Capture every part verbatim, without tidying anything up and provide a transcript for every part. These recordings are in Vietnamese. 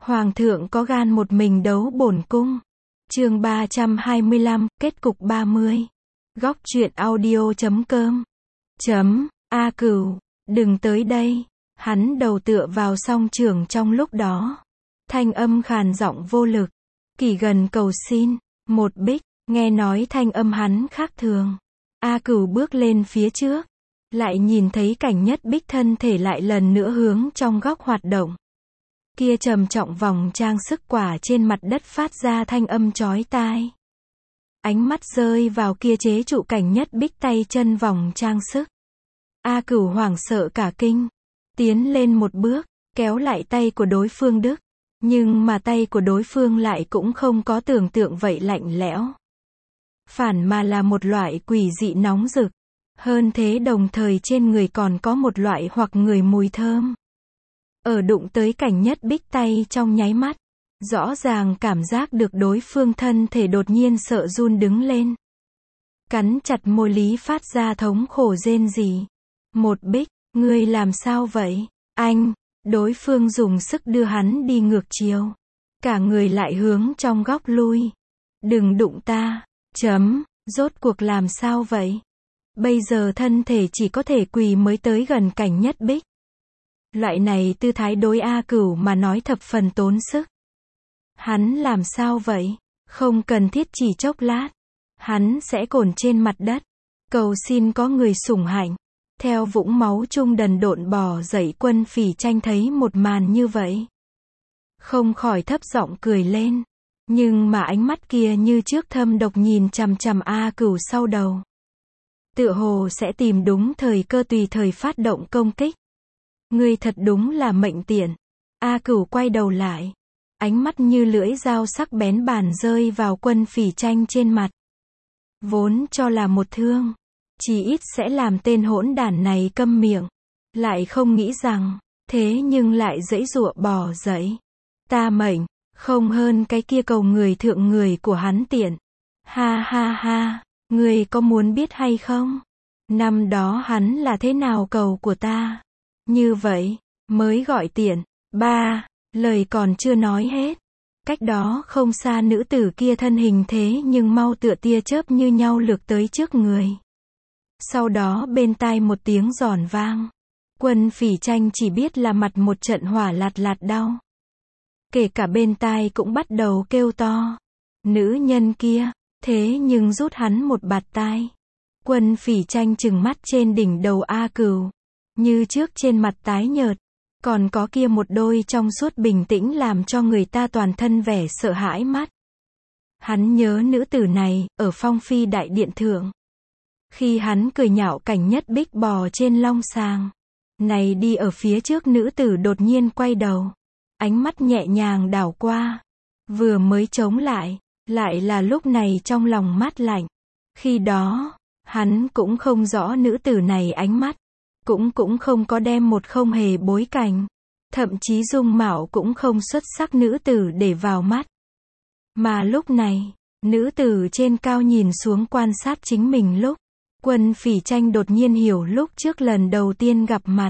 Hoàng thượng có gan một mình đấu bổn cung. Chương ba trăm hai mươi lăm, kết cục ba mươi. Góc truyện audio chấm com. Chấm, A Cửu, đừng tới đây. Hắn đầu tựa vào song trường trong lúc đó. Thanh âm khàn giọng vô lực. Kỳ gần cầu xin. Một bích, nghe nói thanh âm hắn khác thường. A Cửu bước lên phía trước. Lại nhìn thấy cảnh Nhất Bích thân thể lại lần nữa hướng trong góc hoạt động. Kia trầm trọng vòng trang sức quả trên mặt đất phát ra thanh âm chói tai. Ánh mắt rơi vào kia chế trụ cảnh Nhất Bích tay chân vòng trang sức. A Cửu hoảng sợ cả kinh. Tiến lên một bước, kéo lại tay của đối phương Đức. Nhưng mà tay của đối phương lại cũng không có tưởng tượng vậy lạnh lẽo. Phản mà là một loại quỷ dị nóng rực. Hơn thế đồng thời trên người còn có một loại hoặc người mùi thơm. Ở đụng tới cảnh Nhất Bích tay trong nháy mắt. Rõ ràng cảm giác được đối phương thân thể đột nhiên sợ run đứng lên. Cắn chặt môi Lý phát ra thống khổ rên rỉ. Một Bích, ngươi làm sao vậy? Anh, đối phương dùng sức đưa hắn đi ngược chiều. Cả người lại hướng trong góc lui. Đừng đụng ta. Chấm, rốt cuộc làm sao vậy? Bây giờ thân thể chỉ có thể quỳ mới tới gần cảnh Nhất Bích. Loại này tư thái đối A Cửu mà nói thập phần tốn sức. Hắn làm sao vậy? Không cần thiết chỉ chốc lát. Hắn sẽ cồn trên mặt đất. Cầu xin có người sủng hạnh. Theo vũng máu trung đần độn bò dậy Quân Phỉ Tranh thấy một màn như vậy. Không khỏi thấp giọng cười lên. Nhưng mà ánh mắt kia như trước thâm độc nhìn chằm chằm A Cửu sau đầu. Tựa hồ sẽ tìm đúng thời cơ tùy thời phát động công kích. Ngươi thật đúng là mệnh tiện. A Cửu quay đầu lại. Ánh mắt như lưỡi dao sắc bén bàn rơi vào Quân Phỉ Tranh trên mặt. Vốn cho là một thương. Chỉ ít sẽ làm tên hỗn đản này câm miệng. Lại không nghĩ rằng, thế nhưng lại giãy giụa bò dậy. Ta mệnh, không hơn cái kia cầu người thượng người của hắn tiện. Ha ha ha, ngươi có muốn biết hay không? Năm đó hắn là thế nào cầu của ta? Như vậy, mới gọi tiện. Ba, lời còn chưa nói hết. Cách đó không xa nữ tử kia thân hình thế nhưng mau tựa tia chớp như nhau lược tới trước người. Sau đó bên tai một tiếng giòn vang. Quân Phỉ Tranh chỉ biết là mặt một trận hỏa lạt lạt đau. Kể cả bên tai cũng bắt đầu kêu to. Nữ nhân kia, thế nhưng rút hắn một bạt tai. Quân Phỉ Tranh trừng mắt trên đỉnh đầu A Cửu. Như trước trên mặt tái nhợt. Còn có kia một đôi trong suốt bình tĩnh làm cho người ta toàn thân vẻ sợ hãi mắt. Hắn nhớ nữ tử này, ở Phong Phi đại điện thượng. Khi hắn cười nhạo cảnh Nhất Bích bò trên long sàng. Này đi ở phía trước nữ tử đột nhiên quay đầu. Ánh mắt nhẹ nhàng đảo qua. Vừa mới chống lại. Lại là lúc này trong lòng mát lạnh. Khi đó, hắn cũng không rõ nữ tử này ánh mắt. Cũng cũng không có đem một không hề bối cảnh. Thậm chí dung mạo cũng không xuất sắc nữ tử để vào mắt. Mà lúc này, nữ tử trên cao nhìn xuống quan sát chính mình lúc. Quân Phỉ Tranh đột nhiên hiểu lúc trước lần đầu tiên gặp mặt.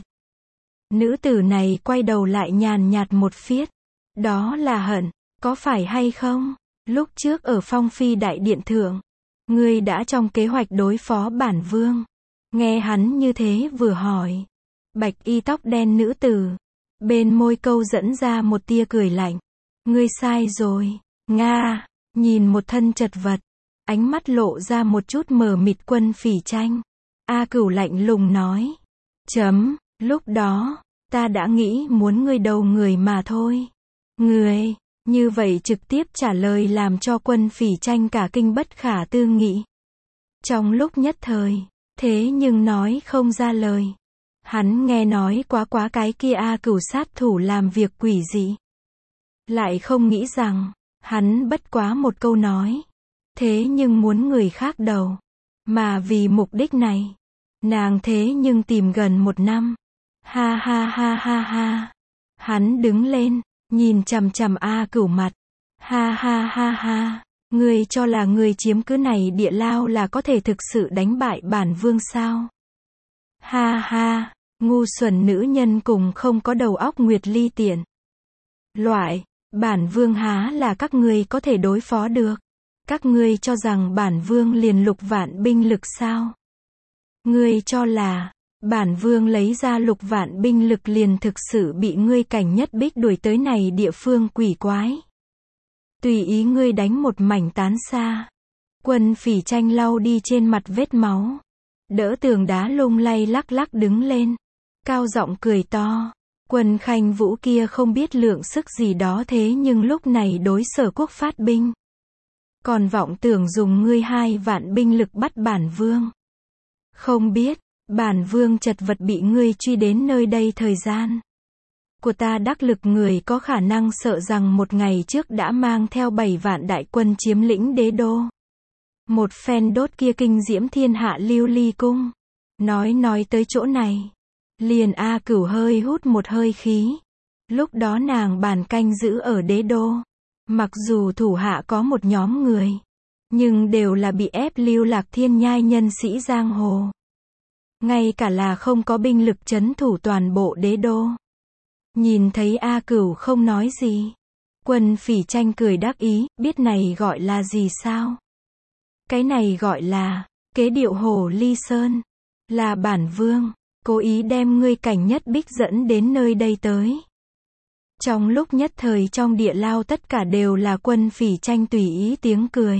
Nữ tử này quay đầu lại nhàn nhạt một phiết. Đó là hận, có phải hay không? Lúc trước ở Phong Phi đại điện thượng, ngươi đã trong kế hoạch đối phó bản vương. Nghe hắn như thế vừa hỏi. Bạch y tóc đen nữ tử. Bên môi câu dẫn ra một tia cười lạnh. Ngươi sai rồi. Nga. Nhìn một thân chật vật. Ánh mắt lộ ra một chút mờ mịt Quân Phỉ Tranh. A Cửu lạnh lùng nói. Chấm. Lúc đó, ta đã nghĩ muốn ngươi đầu người mà thôi. Ngươi. Như vậy trực tiếp trả lời làm cho Quân Phỉ Tranh cả kinh bất khả tư nghị. Trong lúc nhất thời. Thế nhưng nói không ra lời. Hắn nghe nói quá quá cái kia A Cửu sát thủ làm việc quỷ dị. Lại không nghĩ rằng, hắn bất quá một câu nói. Thế nhưng muốn người khác đầu. Mà vì mục đích này, nàng thế nhưng tìm gần một năm. Ha ha ha ha ha. Hắn đứng lên, nhìn chằm chằm A Cửu mặt. Ha ha ha ha. Ngươi cho là ngươi chiếm cứ này địa lao là có thể thực sự đánh bại bản vương sao? Ha ha, ngu xuẩn nữ nhân cùng không có đầu óc Nguyệt Ly tiện. Loại, Bản vương há là các ngươi có thể đối phó được. Các ngươi cho rằng bản vương liền lục vạn binh lực sao? Ngươi cho là, bản vương lấy ra lục vạn binh lực liền thực sự bị ngươi Cảnh Nhất Bích đuổi tới này địa phương quỷ quái. Tùy ý ngươi đánh một mảnh tán xa. Quân Phỉ Tranh lau đi trên mặt vết máu. Đỡ tường đá lung lay lắc lắc đứng lên. Cao giọng cười to. Quân Khanh Vũ kia không biết lượng sức gì đó thế nhưng lúc này đối Sở Quốc phát binh. Còn vọng tưởng dùng ngươi hai vạn binh lực bắt bản vương. Không biết, bản vương chật vật bị ngươi truy đến nơi đây thời gian của ta đắc lực người có khả năng sợ rằng một ngày trước đã mang theo bảy vạn đại quân chiếm lĩnh đế đô. Một phen đốt kia kinh diễm thiên hạ lưu ly cung. Nói nói tới chỗ này. Liền A Cửu hơi hút một hơi khí. Lúc đó nàng bàn canh giữ ở đế đô. Mặc dù thủ hạ có một nhóm người. Nhưng đều là bị ép lưu lạc thiên nhai nhân sĩ giang hồ. Ngay cả là không có binh lực trấn thủ toàn bộ đế đô. Nhìn thấy A Cửu không nói gì. Quân Phỉ Tranh cười đắc ý, biết này gọi là gì sao? Cái này gọi là, kế điệu hồ ly sơn. Là bản vương, cố ý đem ngươi Cảnh Nhất Bích dẫn đến nơi đây tới. Trong lúc nhất thời trong địa lao tất cả đều là Quân Phỉ Tranh tùy ý tiếng cười.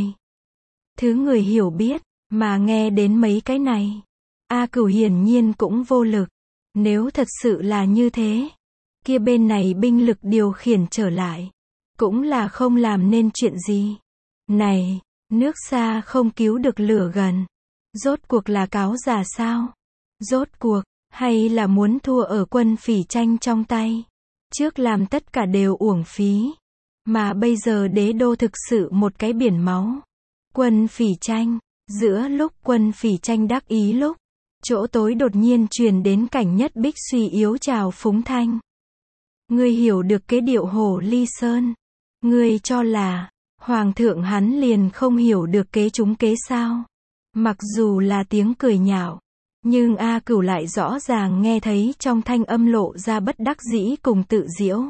Thứ người hiểu biết, mà nghe đến mấy cái này. A Cửu hiển nhiên cũng vô lực. Nếu thật sự là như thế, kia bên này binh lực điều khiển trở lại, cũng là không làm nên chuyện gì. Này, nước xa không cứu được lửa gần. Rốt cuộc là cáo già sao? Rốt cuộc, hay là muốn thua ở Quân Phỉ Tranh trong tay? Trước làm tất cả đều uổng phí. Mà bây giờ đế đô thực sự một cái biển máu. Quân Phỉ Tranh, giữa lúc Quân Phỉ Tranh đắc ý lúc, chỗ tối đột nhiên truyền đến Cảnh Nhất Bích suy yếu chào phúng thanh. Ngươi hiểu được kế điệu hồ ly sơn. Ngươi cho là, Hoàng thượng hắn liền không hiểu được kế chúng kế sao. Mặc dù là tiếng cười nhạo, nhưng A Cửu lại rõ ràng nghe thấy trong thanh âm lộ ra bất đắc dĩ cùng tự giễu.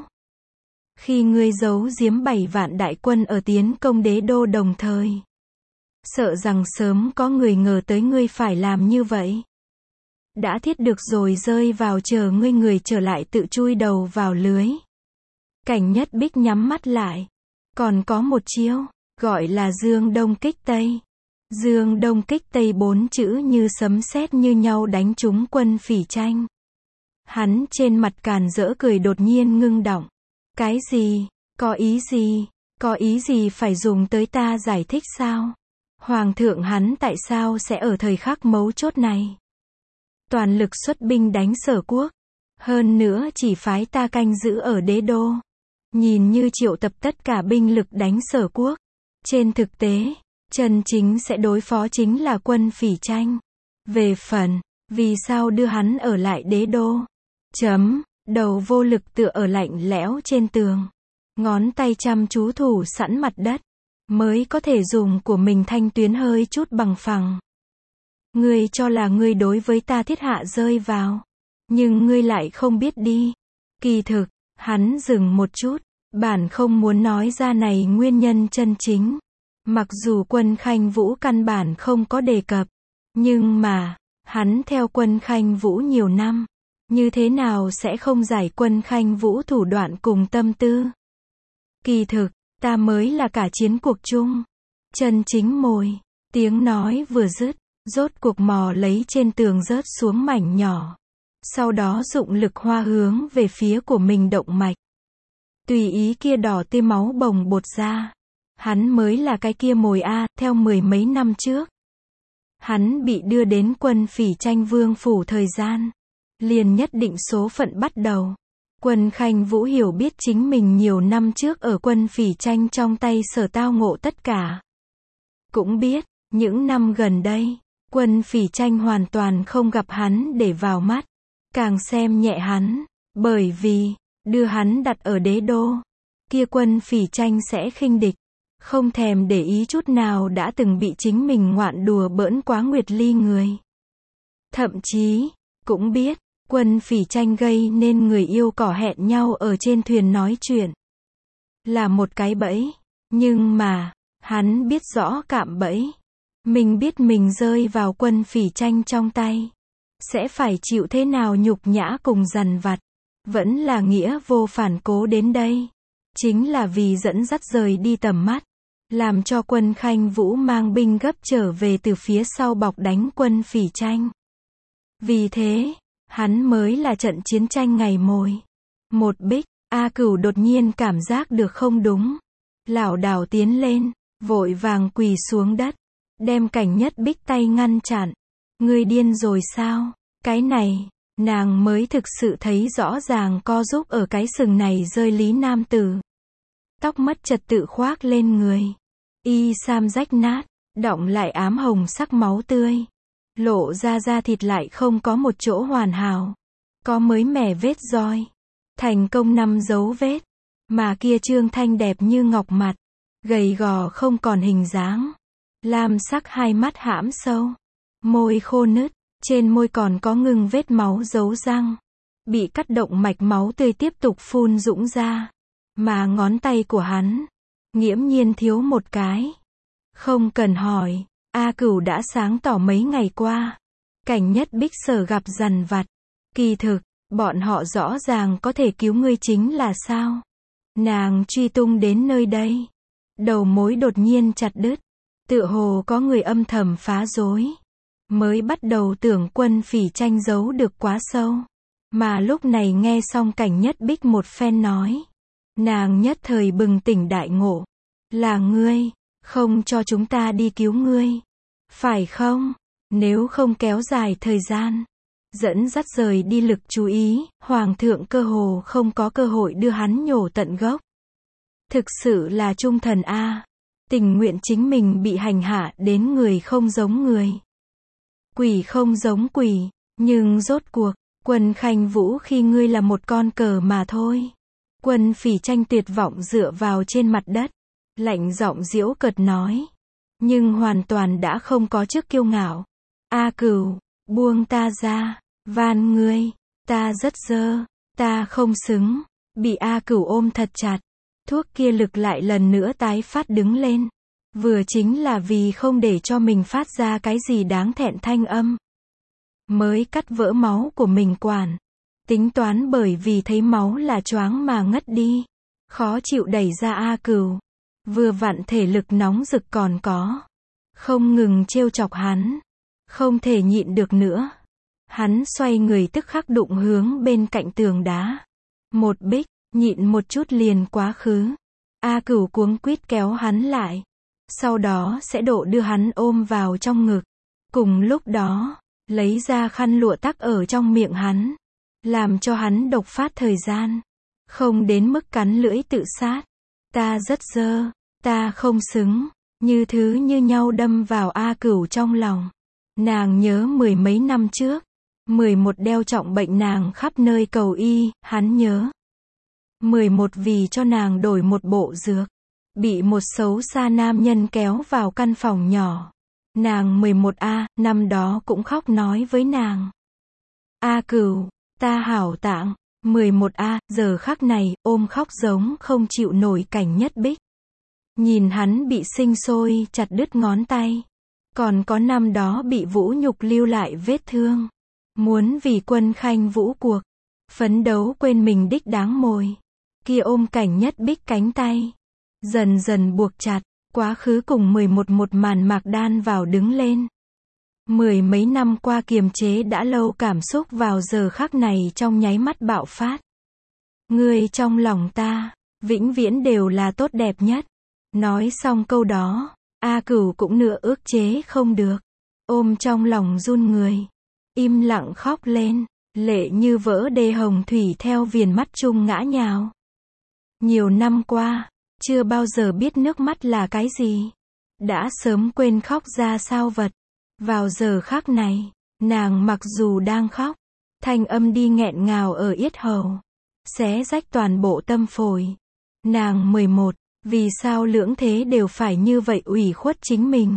Khi ngươi giấu giếm bảy vạn đại quân ở tiến công đế đô đồng thời, sợ rằng sớm có người ngờ tới ngươi phải làm như vậy. Đã thiết được rồi rơi vào chờ ngươi người trở lại tự chui đầu vào lưới. Cảnh Nhất Bích nhắm mắt lại. Còn có một chiêu, gọi là dương đông kích tây. Dương đông kích tây bốn chữ như sấm sét như nhau đánh trúng Quân Phỉ Tranh. Hắn trên mặt càn rỡ cười đột nhiên ngưng đọng. Cái gì? Có ý gì? Có ý gì phải dùng tới ta giải thích sao? Hoàng thượng hắn tại sao sẽ ở thời khắc mấu chốt này toàn lực xuất binh đánh Sở Quốc, hơn nữa chỉ phái ta canh giữ ở đế đô, nhìn như triệu tập tất cả binh lực đánh Sở Quốc. Trên thực tế, chân chính sẽ đối phó chính là Quân Phỉ Tranh. Về phần, vì sao đưa hắn ở lại đế đô? Chấm, đầu vô lực tựa ở lạnh lẽo trên tường, ngón tay chăm chú thủ sẵn mặt đất, mới có thể dùng của mình thanh tuyến hơi chút bằng phẳng. Ngươi cho là ngươi đối với ta thiết hạ rơi vào, nhưng ngươi lại không biết đi. Kỳ thực, hắn dừng một chút, bản không muốn nói ra này nguyên nhân chân chính. Mặc dù Quân Khanh Vũ căn bản không có đề cập, nhưng mà, hắn theo Quân Khanh Vũ nhiều năm, như thế nào sẽ không giải Quân Khanh Vũ thủ đoạn cùng tâm tư. Kỳ thực, ta mới là cả chiến cuộc chung, chân chính mồi. Tiếng nói vừa dứt, rốt cuộc mò lấy trên tường rớt xuống mảnh nhỏ. Sau đó dụng lực hoa hướng về phía của mình động mạch. Tùy ý kia đỏ tươi máu bồng bột ra. Hắn mới là cái kia mồi A, theo mười mấy năm trước. Hắn bị đưa đến Quân Phỉ Tranh vương phủ thời gian. Liền nhất định số phận bắt đầu. Quân Khanh Vũ hiểu biết chính mình nhiều năm trước ở Quân Phỉ Tranh trong tay sở tao ngộ tất cả. Cũng biết, những năm gần đây, Quân Phỉ Tranh hoàn toàn không gặp hắn để vào mắt, càng xem nhẹ hắn, bởi vì, đưa hắn đặt ở đế đô, kia Quân Phỉ Tranh sẽ khinh địch, không thèm để ý chút nào đã từng bị chính mình ngoạn đùa bỡn quá Nguyệt Ly người. Thậm chí, cũng biết, Quân Phỉ Tranh gây nên người yêu cỏ hẹn nhau ở trên thuyền nói chuyện. là một cái bẫy. Nhưng mà, hắn biết rõ cạm bẫy. Mình biết mình rơi vào quân phỉ tranh trong tay. Sẽ phải chịu thế nào nhục nhã cùng dằn vặt. Vẫn là nghĩa vô phản cố đến đây. Chính là vì dẫn dắt rời đi tầm mắt. Làm cho quân Khanh Vũ mang binh gấp trở về từ phía sau bọc đánh quân phỉ tranh. Vì thế, hắn mới là trận chiến tranh ngày mồi. Một bích, A Cửu đột nhiên cảm giác được không đúng. Lảo đảo tiến lên, vội vàng quỳ xuống đất. Đem Cảnh Nhất Bích tay ngăn chặn. Ngươi điên rồi sao? Cái này, nàng mới thực sự thấy rõ ràng co giúp ở cái sừng này rơi Lý Nam Tử. Tóc mất trật tự khoác lên người. Y sam rách nát, đọng lại ám hồng sắc máu tươi. Lộ ra da thịt lại không có một chỗ hoàn hảo. Có mới mẻ vết roi. Thành công năm dấu vết. Mà kia trương thanh đẹp như ngọc mặt. Gầy gò không còn hình dáng. Lam sắc hai mắt hãm sâu. Môi khô nứt. Trên môi còn có ngưng vết máu dấu răng. Bị cắt động mạch máu tươi tiếp tục phun dũng ra. Mà ngón tay của hắn, nghiễm nhiên thiếu một cái. Không cần hỏi, A Cửu đã sáng tỏ mấy ngày qua. Cảnh Nhất Bích sở gặp dằn vặt. Kỳ thực, bọn họ rõ ràng có thể cứu ngươi chính là sao? Nàng truy tung đến nơi đây. Đầu mối đột nhiên chặt đứt. Tựa hồ có người âm thầm phá rối. Mới bắt đầu tưởng quân phỉ tranh giấu được quá sâu. Mà lúc này nghe xong Cảnh Nhất Bích một phen nói. Nàng nhất thời bừng tỉnh đại ngộ. Là ngươi, không cho chúng ta đi cứu ngươi. Phải không? Nếu không kéo dài thời gian. Dẫn dắt rời đi lực chú ý, Hoàng thượng cơ hồ không có cơ hội đưa hắn nhổ tận gốc. Thực sự là trung thần A. Tình nguyện chính mình bị hành hạ đến người không giống người. Quỷ không giống quỷ. Nhưng rốt cuộc, quân Khanh Vũ khi ngươi là một con cờ mà thôi. Quân phỉ tranh tuyệt vọng dựa vào trên mặt đất. Lạnh giọng giễu cợt nói. Nhưng hoàn toàn đã không có trước kiêu ngạo. A Cửu, buông ta ra. Van ngươi. Ta rất dơ. Ta không xứng. Bị A Cửu ôm thật chặt. Thuốc kia lực lại lần nữa tái phát đứng lên. Vừa chính là vì không để cho mình phát ra cái gì đáng thẹn thanh âm. Mới cắt vỡ máu của mình quản. Tính toán bởi vì thấy máu là choáng mà ngất đi. Khó chịu đẩy ra A Cửu. Vừa vặn thể lực nóng rực còn có. Không ngừng trêu chọc hắn. Không thể nhịn được nữa. Hắn xoay người tức khắc đụng hướng bên cạnh tường đá. Một bích, nhịn một chút liền quá khứ. A Cửu cuống quýt kéo hắn lại. Sau đó sẽ độ đưa hắn ôm vào trong ngực. Cùng lúc đó, lấy ra khăn lụa tắc ở trong miệng hắn. Làm cho hắn độc phát thời gian. Không đến mức cắn lưỡi tự sát. Ta rất dơ. Ta không xứng. Như thứ như nhau đâm vào A Cửu trong lòng. Nàng nhớ mười mấy năm trước. mười một đeo trọng bệnh nàng khắp nơi cầu y, hắn nhớ. mười một vì cho nàng đổi một bộ dược. Bị một xấu xa nam nhân kéo vào căn phòng nhỏ. Nàng mười một A, năm đó cũng khóc nói với nàng. A Cửu, ta hảo tạng. mười một A, giờ khắc này, ôm khóc giống không chịu nổi Cảnh Nhất Bích. Nhìn hắn bị sinh sôi, chặt đứt ngón tay. Còn có năm đó bị Vũ Nhục lưu lại vết thương. Muốn vì quân Khanh Vũ cuộc. Phấn đấu quên mình đích đáng mồi. Kia ôm Cảnh Nhất Bích cánh tay. Dần dần buộc chặt. Quá khứ cùng mười một một màn mạc đan vào đứng lên. Mười mấy năm qua kiềm chế đã lâu cảm xúc vào giờ khắc này trong nháy mắt bạo phát. Ngươi trong lòng ta, vĩnh viễn đều là tốt đẹp nhất. Nói xong câu đó, A Cửu cũng nửa ước chế không được. Ôm trong lòng run người. Im lặng khóc lên. Lệ như vỡ đê hồng thủy theo viền mắt chung ngã nhào. Nhiều năm qua, chưa bao giờ biết nước mắt là cái gì. Đã sớm quên khóc ra sao vật. Vào giờ khắc này, nàng mặc dù đang khóc, thanh âm đi nghẹn ngào ở yết hầu. Xé rách toàn bộ tâm phổi. Nàng mười một, vì sao lưỡng thế đều phải như vậy ủy khuất chính mình?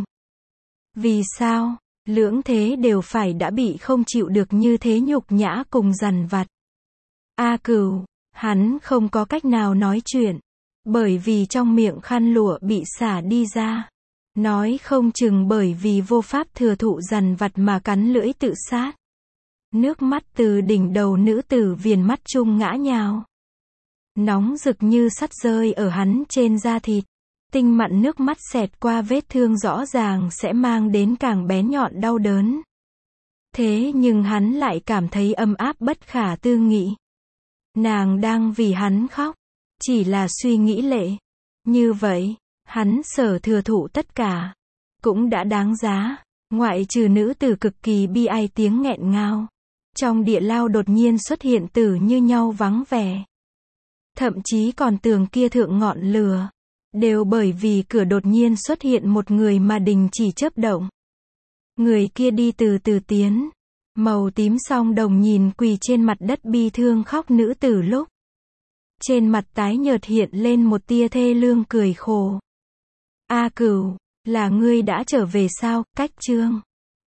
Vì sao, lưỡng thế đều phải đã bị không chịu được như thế nhục nhã cùng dằn vặt? A Cửu, hắn không có cách nào nói chuyện. Bởi vì trong miệng khăn lụa bị xả đi ra. Nói không chừng bởi vì vô pháp thừa thụ dằn vặt mà cắn lưỡi tự sát. Nước mắt từ đỉnh đầu nữ tử viền mắt trung ngã nhào. Nóng rực như sắt rơi ở hắn trên da thịt. Tinh mặn nước mắt xẹt qua vết thương rõ ràng sẽ mang đến càng bén nhọn đau đớn. Thế nhưng hắn lại cảm thấy ấm áp bất khả tư nghị. Nàng đang vì hắn khóc. Chỉ là suy nghĩ lệ. Như vậy, hắn sở thừa thụ tất cả. Cũng đã đáng giá. Ngoại trừ nữ tử cực kỳ bi ai tiếng nghẹn ngào. Trong địa lao đột nhiên xuất hiện tử như nhau vắng vẻ. Thậm chí còn tường kia thượng ngọn lửa. Đều bởi vì cửa đột nhiên xuất hiện một người mà đình chỉ chớp động. Người kia đi từ từ tiến. Màu tím song đồng nhìn quỳ trên mặt đất bi thương khóc nữ tử lúc. Trên mặt tái nhợt hiện lên một tia thê lương cười khổ. A Cửu, là ngươi đã trở về sao, Cách Trương.